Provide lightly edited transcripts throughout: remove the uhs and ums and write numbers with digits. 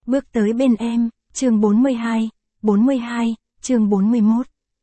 Bước tới bên em, chương 42, chương 41.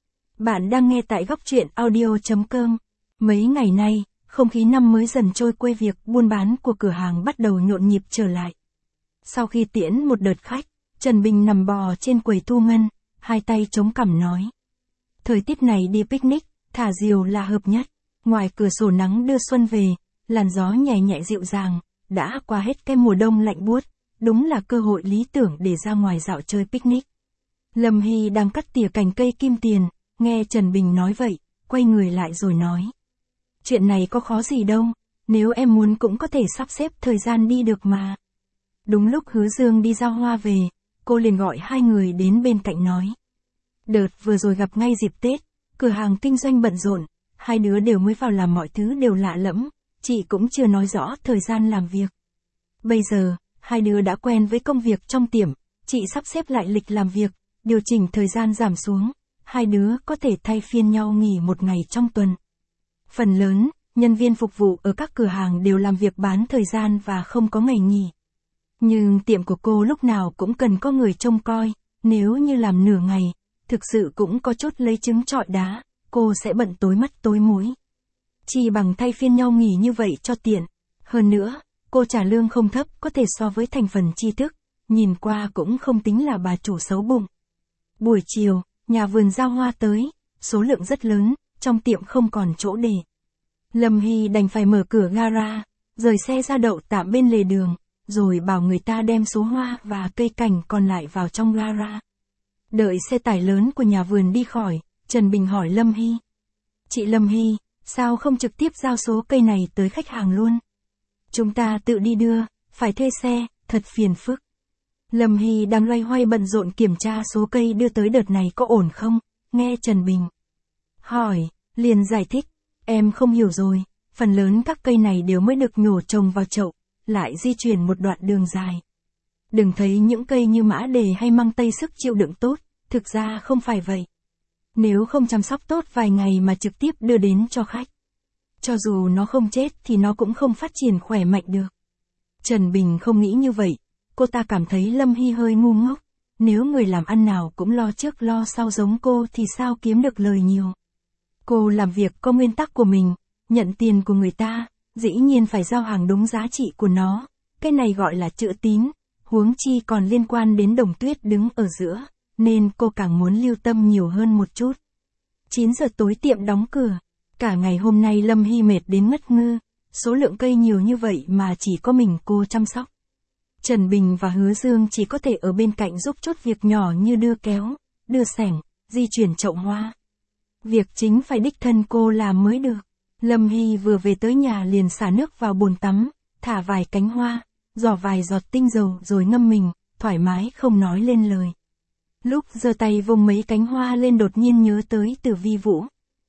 Bạn đang nghe tại góc truyện audio.com. Mấy ngày nay, không khí năm mới dần trôi quay, việc buôn bán của cửa hàng bắt đầu nhộn nhịp trở lại. Sau khi tiễn một đợt khách, Trần Bình nằm bò trên quầy thu ngân, hai tay chống cằm nói. Thời tiết này đi picnic, thả diều là hợp nhất. Ngoài cửa sổ nắng đưa xuân về, làn gió nhẹ nhẹ dịu dàng, đã qua hết cái mùa đông lạnh buốt. Đúng là cơ hội lý tưởng để ra ngoài dạo chơi picnic. Lâm Hy đang cắt tỉa cành cây kim tiền, nghe Trần Bình nói vậy, quay người lại rồi nói. Chuyện này có khó gì đâu, nếu em muốn cũng có thể sắp xếp thời gian đi được mà. Đúng lúc Hứa Dương đi giao hoa về, cô liền gọi hai người đến bên cạnh nói. Đợt vừa rồi gặp ngay dịp Tết, cửa hàng kinh doanh bận rộn, hai đứa đều mới vào làm mọi thứ đều lạ lẫm, chị cũng chưa nói rõ thời gian làm việc. Bây giờ, hai đứa đã quen với công việc trong tiệm, chị sắp xếp lại lịch làm việc, điều chỉnh thời gian giảm xuống, hai đứa có thể thay phiên nhau nghỉ một ngày trong tuần. Phần lớn, nhân viên phục vụ ở các cửa hàng đều làm việc bán thời gian và không có ngày nghỉ. Nhưng tiệm của cô lúc nào cũng cần có người trông coi, nếu như làm nửa ngày, thực sự cũng có chút lấy trứng trọi đá, cô sẽ bận tối mắt tối mũi. Chỉ bằng thay phiên nhau nghỉ như vậy cho tiện. Hơn nữa, cô trả lương không thấp, có thể so với thành phần tri thức, nhìn qua cũng không tính là bà chủ xấu bụng. Buổi chiều, nhà vườn giao hoa tới, số lượng rất lớn, trong tiệm không còn chỗ để. Lâm Hy đành phải mở cửa gara, rời xe ra đậu tạm bên lề đường, rồi bảo người ta đem số hoa và cây cảnh còn lại vào trong gara. Đợi xe tải lớn của nhà vườn đi khỏi, Trần Bình hỏi Lâm Hy. Chị Lâm Hy, sao không trực tiếp giao số cây này tới khách hàng luôn? Chúng ta tự đi đưa, phải thuê xe, thật phiền phức. Lâm Hy đang loay hoay bận rộn kiểm tra số cây đưa tới đợt này có ổn không, nghe Trần Bình hỏi, liền giải thích, em không hiểu rồi, phần lớn các cây này đều mới được nhổ trồng vào chậu, lại di chuyển một đoạn đường dài. Đừng thấy những cây như mã đề hay măng tây sức chịu đựng tốt, thực ra không phải vậy. Nếu không chăm sóc tốt vài ngày mà trực tiếp đưa đến cho khách, cho dù nó không chết thì nó cũng không phát triển khỏe mạnh được. Trần Bình không nghĩ như vậy, cô ta cảm thấy Lâm Hy hơi ngu ngốc, nếu người làm ăn nào cũng lo trước lo sau giống cô thì sao kiếm được lời nhiều. Cô làm việc có nguyên tắc của mình, nhận tiền của người ta, dĩ nhiên phải giao hàng đúng giá trị của nó, cái này gọi là chữ tín, huống chi còn liên quan đến Đồng Tuyết đứng ở giữa, nên cô càng muốn lưu tâm nhiều hơn một chút. 9 giờ tối tiệm đóng cửa. Cả ngày hôm nay Lâm Hy mệt đến ngất ngư, số lượng cây nhiều như vậy mà chỉ có mình cô chăm sóc. Trần Bình và Hứa Dương chỉ có thể ở bên cạnh giúp chút việc nhỏ như đưa kéo, đưa xẻng, di chuyển chậu hoa. Việc chính phải đích thân cô làm mới được. Lâm Hy vừa về tới nhà liền xả nước vào bồn tắm, thả vài cánh hoa, rỏ vài giọt tinh dầu rồi ngâm mình, thoải mái không nói lên lời. Lúc giơ tay vung mấy cánh hoa lên đột nhiên nhớ tới Từ Vi Vũ.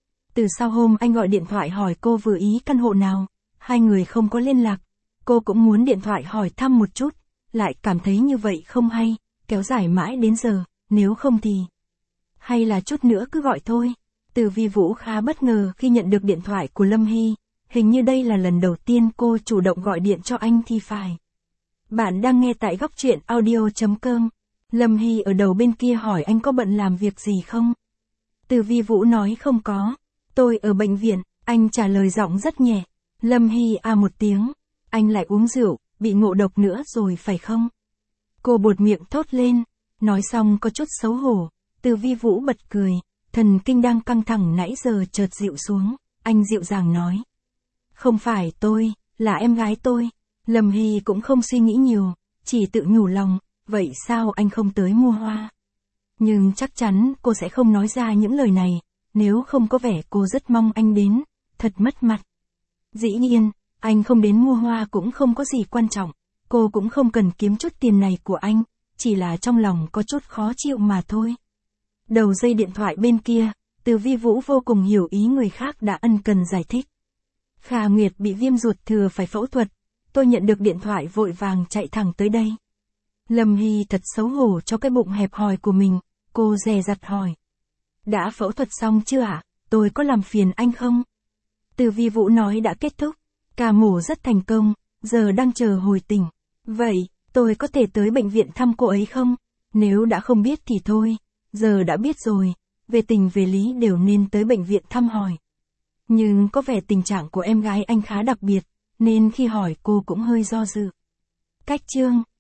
Từ sau hôm anh gọi điện thoại hỏi cô vừa ý căn hộ nào, hai người không có liên lạc, cô cũng muốn điện thoại hỏi thăm một chút, lại cảm thấy như vậy không hay, kéo dài mãi đến giờ, nếu không thì hay là chút nữa cứ gọi thôi. Từ Vi Vũ khá bất ngờ khi nhận được điện thoại của Lâm Hy, hình như đây là lần đầu tiên cô chủ động gọi điện cho anh thì phải. Bạn đang nghe tại góc truyện audio.com. Lâm Hy ở đầu bên kia hỏi anh có bận làm việc gì không? Từ Vi Vũ nói không có. Tôi ở bệnh viện, anh trả lời giọng rất nhẹ. Lâm Hy à một tiếng. Anh lại uống rượu, bị ngộ độc nữa rồi phải không? Cô buột miệng thốt lên. Nói xong có chút xấu hổ. Từ Vi Vũ bật cười. Thần kinh đang căng thẳng nãy giờ chợt dịu xuống. Anh dịu dàng nói. Không phải tôi, là em gái tôi. Lâm Hy cũng không suy nghĩ nhiều, chỉ tự nhủ lòng. Vậy sao anh không tới mua hoa? Nhưng chắc chắn cô sẽ không nói ra những lời này. Nếu không có vẻ cô rất mong anh đến, thật mất mặt. Dĩ nhiên, anh không đến mua hoa cũng không có gì quan trọng, cô cũng không cần kiếm chút tiền này của anh, chỉ là trong lòng có chút khó chịu mà thôi. Đầu dây điện thoại bên kia, Từ Vi Vũ vô cùng hiểu ý người khác đã ân cần giải thích. Khả Nguyệt bị viêm ruột thừa phải phẫu thuật, tôi nhận được điện thoại vội vàng chạy thẳng tới đây. Lâm Hy thật xấu hổ cho cái bụng hẹp hòi của mình, cô dè dặt hỏi. Đã phẫu thuật xong chưa ạ? Tôi có làm phiền anh không? Từ Vi Vũ nói đã kết thúc, ca mổ rất thành công, giờ đang chờ hồi tỉnh. Vậy, tôi có thể tới bệnh viện thăm cô ấy không? Nếu đã không biết thì thôi, giờ đã biết rồi, về tình về lý đều nên tới bệnh viện thăm hỏi. Nhưng có vẻ tình trạng của em gái anh khá đặc biệt, nên khi hỏi cô cũng hơi do dự. Cách chương